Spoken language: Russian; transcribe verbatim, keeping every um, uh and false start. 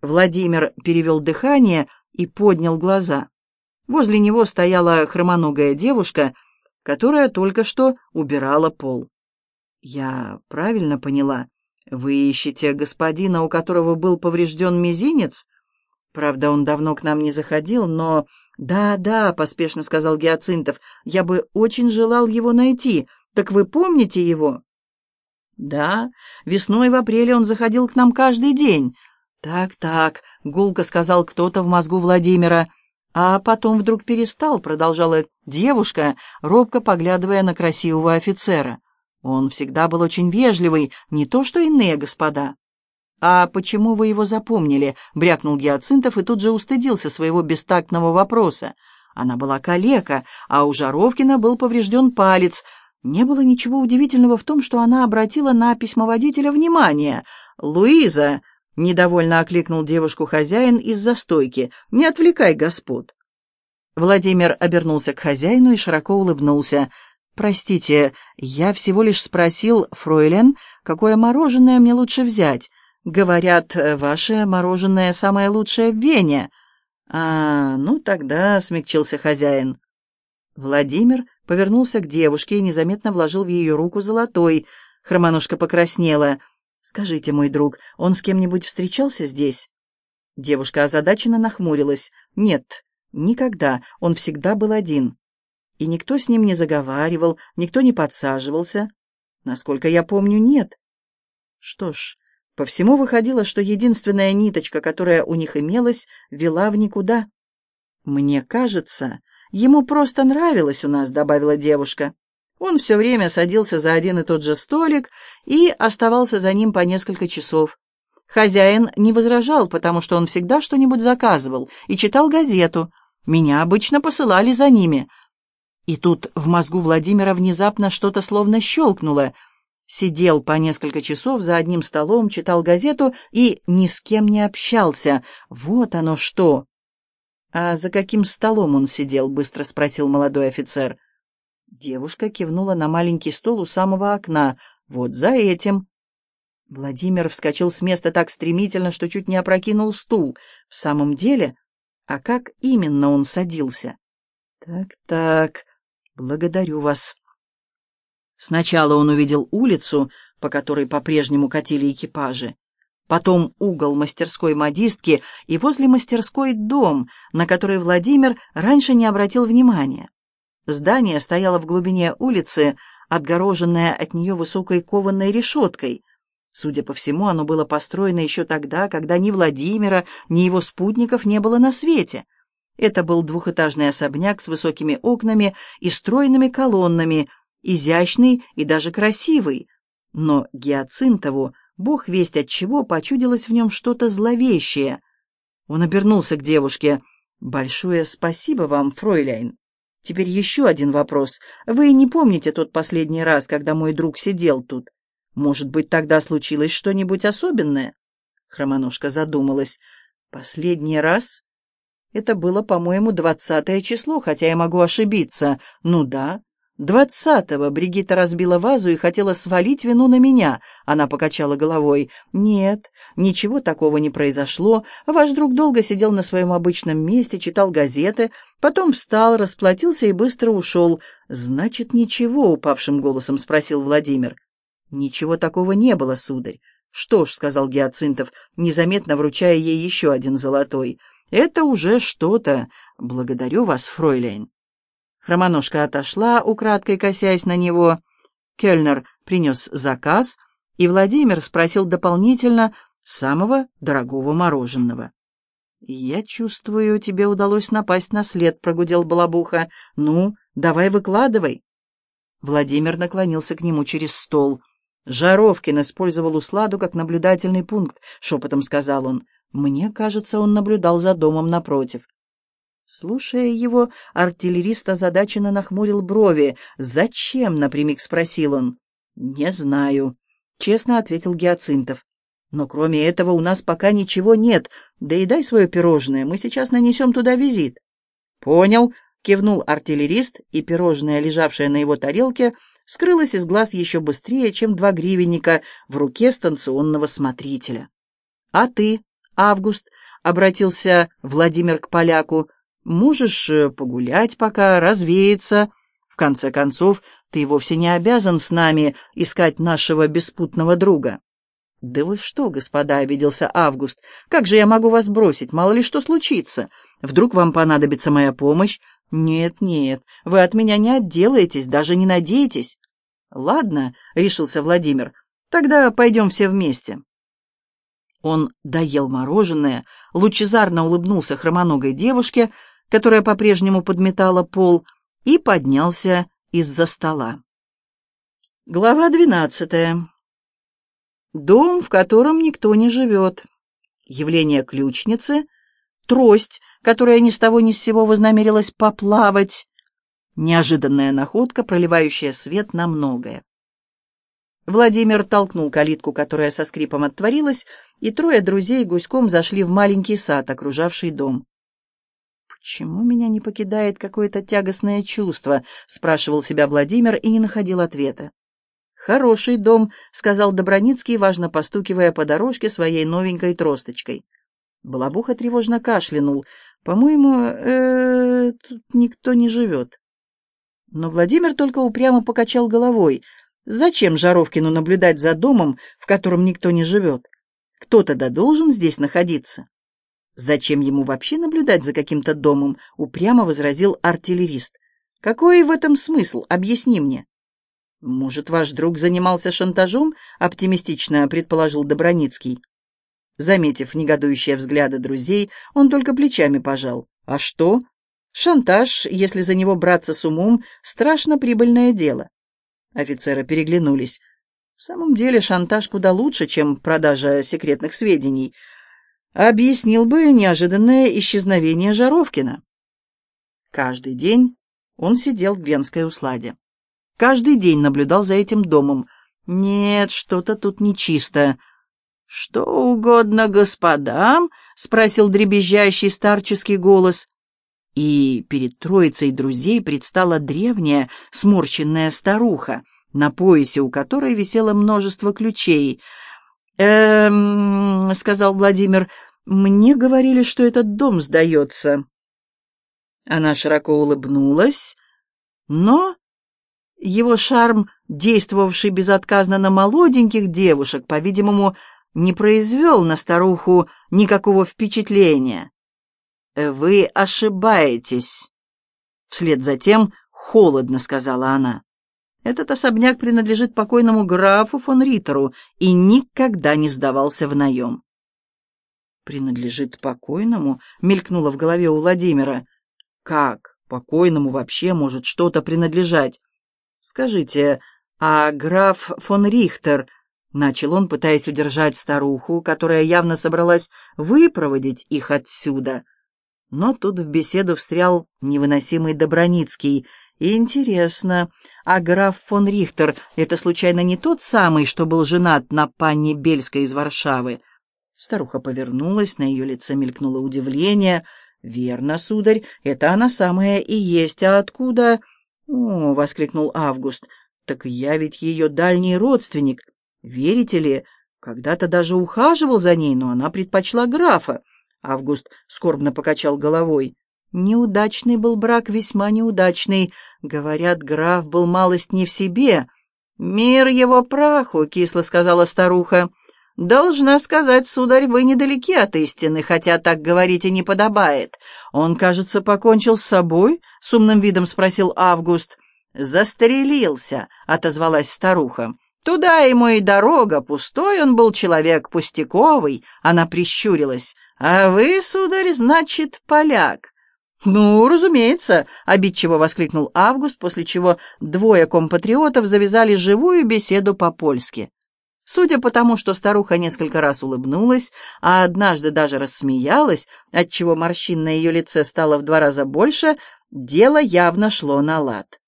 Владимир перевел дыхание и поднял глаза. Возле него стояла хромоногая девушка, которая только что убирала пол. «Я правильно поняла? Вы ищете господина, у которого был поврежден мизинец? Правда, он давно к нам не заходил, но...» «Да, да», — поспешно сказал Гиацинтов, — «я бы очень желал его найти. Так вы помните его?» «Да, весной в апреле он заходил к нам каждый день». «Так, так», — гулко сказал кто-то в мозгу Владимира. «А потом вдруг перестал», — продолжала девушка, робко поглядывая на красивого офицера. «Он всегда был очень вежливый, не то что иные господа». «А почему вы его запомнили?» — брякнул Гиацинтов и тут же устыдился своего бестактного вопроса. Она была калека, а у Жаровкина был поврежден палец. Не было ничего удивительного в том, что она обратила на письмоводителя внимание. «Луиза!» — недовольно окликнул девушку хозяин из-за стойки. «Не отвлекай господ». Владимир обернулся к хозяину и широко улыбнулся. «Простите, я всего лишь спросил, фройлен, какое мороженое мне лучше взять. Говорят, ваше мороженое самое лучшее в Вене». «А, ну тогда», — смягчился хозяин. Владимир повернулся к девушке и незаметно вложил в ее руку золотой. Хромоножка покраснела. «Скажите, мой друг, он с кем-нибудь встречался здесь?» Девушка озадаченно нахмурилась. «Нет, никогда. Он всегда был один. И никто с ним не заговаривал, никто не подсаживался. Насколько я помню, нет». Что ж, по всему выходило, что единственная ниточка, которая у них имелась, вела в никуда. «Мне кажется, ему просто нравилось у нас», — добавила девушка. «Он все время садился за один и тот же столик и оставался за ним по несколько часов. Хозяин не возражал, потому что он всегда что-нибудь заказывал и читал газету. Меня обычно посылали за ними». И тут в мозгу Владимира внезапно что-то словно щелкнуло. Сидел по несколько часов за одним столом, читал газету и ни с кем не общался. Вот оно что! «А за каким столом он сидел?» — быстро спросил молодой офицер. Девушка кивнула на маленький стол у самого окна. «Вот за этим». Владимир вскочил с места так стремительно, что чуть не опрокинул стул. В самом деле, а как именно он садился? «Так-так, благодарю вас». Сначала он увидел улицу, по которой по-прежнему катили экипажи, потом угол мастерской модистки и возле мастерской дом, на который Владимир раньше не обратил внимания. Здание стояло в глубине улицы, отгороженное от нее высокой кованой решеткой. Судя по всему, оно было построено еще тогда, когда ни Владимира, ни его спутников не было на свете. Это был двухэтажный особняк с высокими окнами и стройными колоннами, изящный и даже красивый. Но Гиацинтову, бог весть от чего, почудилось в нем что-то зловещее. Он обернулся к девушке. «Большое спасибо вам, фройляйн. Теперь еще один вопрос. Вы не помните тот последний раз, когда мой друг сидел тут? Может быть, тогда случилось что-нибудь особенное?» Хромоножка задумалась. «Последний раз? Это было, по-моему, двадцатое число, хотя я могу ошибиться. Ну да, двадцатого Бригитта разбила вазу и хотела свалить вину на меня». Она покачала головой. «Нет, ничего такого не произошло. Ваш друг долго сидел на своем обычном месте, читал газеты, потом встал, расплатился и быстро ушел». «Значит, ничего?» — упавшим голосом спросил Владимир. «Ничего такого не было, сударь». «Что ж», — сказал Гиацинтов, незаметно вручая ей еще один золотой, — «это уже что-то. Благодарю вас, фройляйн». Хромоножка отошла, украдкой косясь на него. Кельнер принес заказ, и Владимир спросил дополнительно самого дорогого мороженого. «Я чувствую, тебе удалось напасть на след», — прогудел Балабуха. «Ну, давай выкладывай». Владимир наклонился к нему через стол. «Жаровкин использовал усладу как наблюдательный пункт», — шепотом сказал он. «Мне кажется, он наблюдал за домом напротив». Слушая его, артиллерист озадаченно нахмурил брови. «Зачем?» — напрямик спросил он. «Не знаю», — честно ответил Гиацинтов. «Но кроме этого у нас пока ничего нет. Да и дай свое пирожное, мы сейчас нанесем туда визит». «Понял», — кивнул артиллерист, и пирожное, лежавшее на его тарелке, скрылось из глаз еще быстрее, чем два гривенника в руке станционного смотрителя. «А ты?» Август, — обратился Владимир к поляку, — можешь э, погулять пока, развеяться. В конце концов, ты вовсе не обязан с нами искать нашего беспутного друга». «Да вы что, господа», — обиделся Август, — «как же я могу вас бросить? Мало ли что случится. Вдруг вам понадобится моя помощь? Нет, нет, вы от меня не отделаетесь, даже не надейтесь». «Ладно», — решился Владимир, — «тогда пойдем все вместе». Он доел мороженое, лучезарно улыбнулся хромоногой девушке, которая по-прежнему подметала пол, и поднялся из-за стола. Глава двенадцатая. Дом, в котором никто не живет. Явление ключницы. Трость, которая ни с того ни с сего вознамерилась поплавать. Неожиданная находка, проливающая свет на многое. Владимир толкнул калитку, которая со скрипом отворилась, и трое друзей гуськом зашли в маленький сад, окружавший дом. «Почему меня не покидает какое-то тягостное чувство?» — спрашивал себя Владимир и не находил ответа. «Хороший дом», — сказал Доброницкий, важно постукивая по дорожке своей новенькой тросточкой. Балабуха тревожно кашлянул. «По-моему, э, тут никто не живет». Но Владимир только упрямо покачал головой. Зачем Жаровкину наблюдать за домом, в котором никто не живет? Кто-то да должен здесь находиться. «Зачем ему вообще наблюдать за каким-то домом?» — упрямо возразил артиллерист. «Какой в этом смысл? Объясни мне». «Может, ваш друг занимался шантажом?» — оптимистично предположил Доброницкий. Заметив негодующие взгляды друзей, он только плечами пожал. «А что? Шантаж, если за него браться с умом, страшно прибыльное дело». Офицеры переглянулись. «В самом деле шантаж куда лучше, чем продажа секретных сведений. Объяснил бы неожиданное исчезновение Жаровкина». Каждый день он сидел в Венской усладе. Каждый день наблюдал за этим домом. Нет, что-то тут нечисто. «Что угодно господам?» — спросил дребезжащий старческий голос. И перед троицей друзей предстала древняя сморщенная старуха, на поясе у которой висело множество ключей. «Эм, — сказал Владимир, — мне говорили, что этот дом сдается». Она широко улыбнулась, но его шарм, действовавший безотказно на молоденьких девушек, по-видимому, не произвел на старуху никакого впечатления. «Вы ошибаетесь», — вслед за тем холодно сказала она. «Этот особняк принадлежит покойному графу фон Риттеру и никогда не сдавался в наем». «Принадлежит покойному?» — мелькнуло в голове у Владимира. «Как покойному вообще может что-то принадлежать? Скажите, а граф фон Рихтер...» — начал он, пытаясь удержать старуху, которая явно собралась выпроводить их отсюда. Но тут в беседу встрял невыносимый Доброницкий. «Интересно, а граф фон Рихтер — это случайно не тот самый, что был женат на панне Бельской из Варшавы?» Старуха повернулась, на ее лице мелькнуло удивление. «Верно, сударь, это она самая и есть. А откуда...» «О!» — воскликнул Август. «Так я ведь ее дальний родственник. Верите ли, когда-то даже ухаживал за ней, но она предпочла графа». Август скорбно покачал головой. «Неудачный был брак, весьма неудачный. Говорят, граф был малость не в себе». «Мир его праху», — кисло сказала старуха. «Должна сказать, сударь, вы недалеки от истины, хотя так говорить и не подобает. Он, кажется, покончил с собой?» — с умным видом спросил Август. «Застрелился», — отозвалась старуха. «Туда ему и дорога, пустой он был человек, пустяковый», — она прищурилась. «А вы, сударь, значит, поляк». «Ну, разумеется», — обидчиво воскликнул Август, после чего двое компатриотов завязали живую беседу по-польски. Судя по тому, что старуха несколько раз улыбнулась, а однажды даже рассмеялась, отчего морщин на ее лице стало в два раза больше, дело явно шло на лад.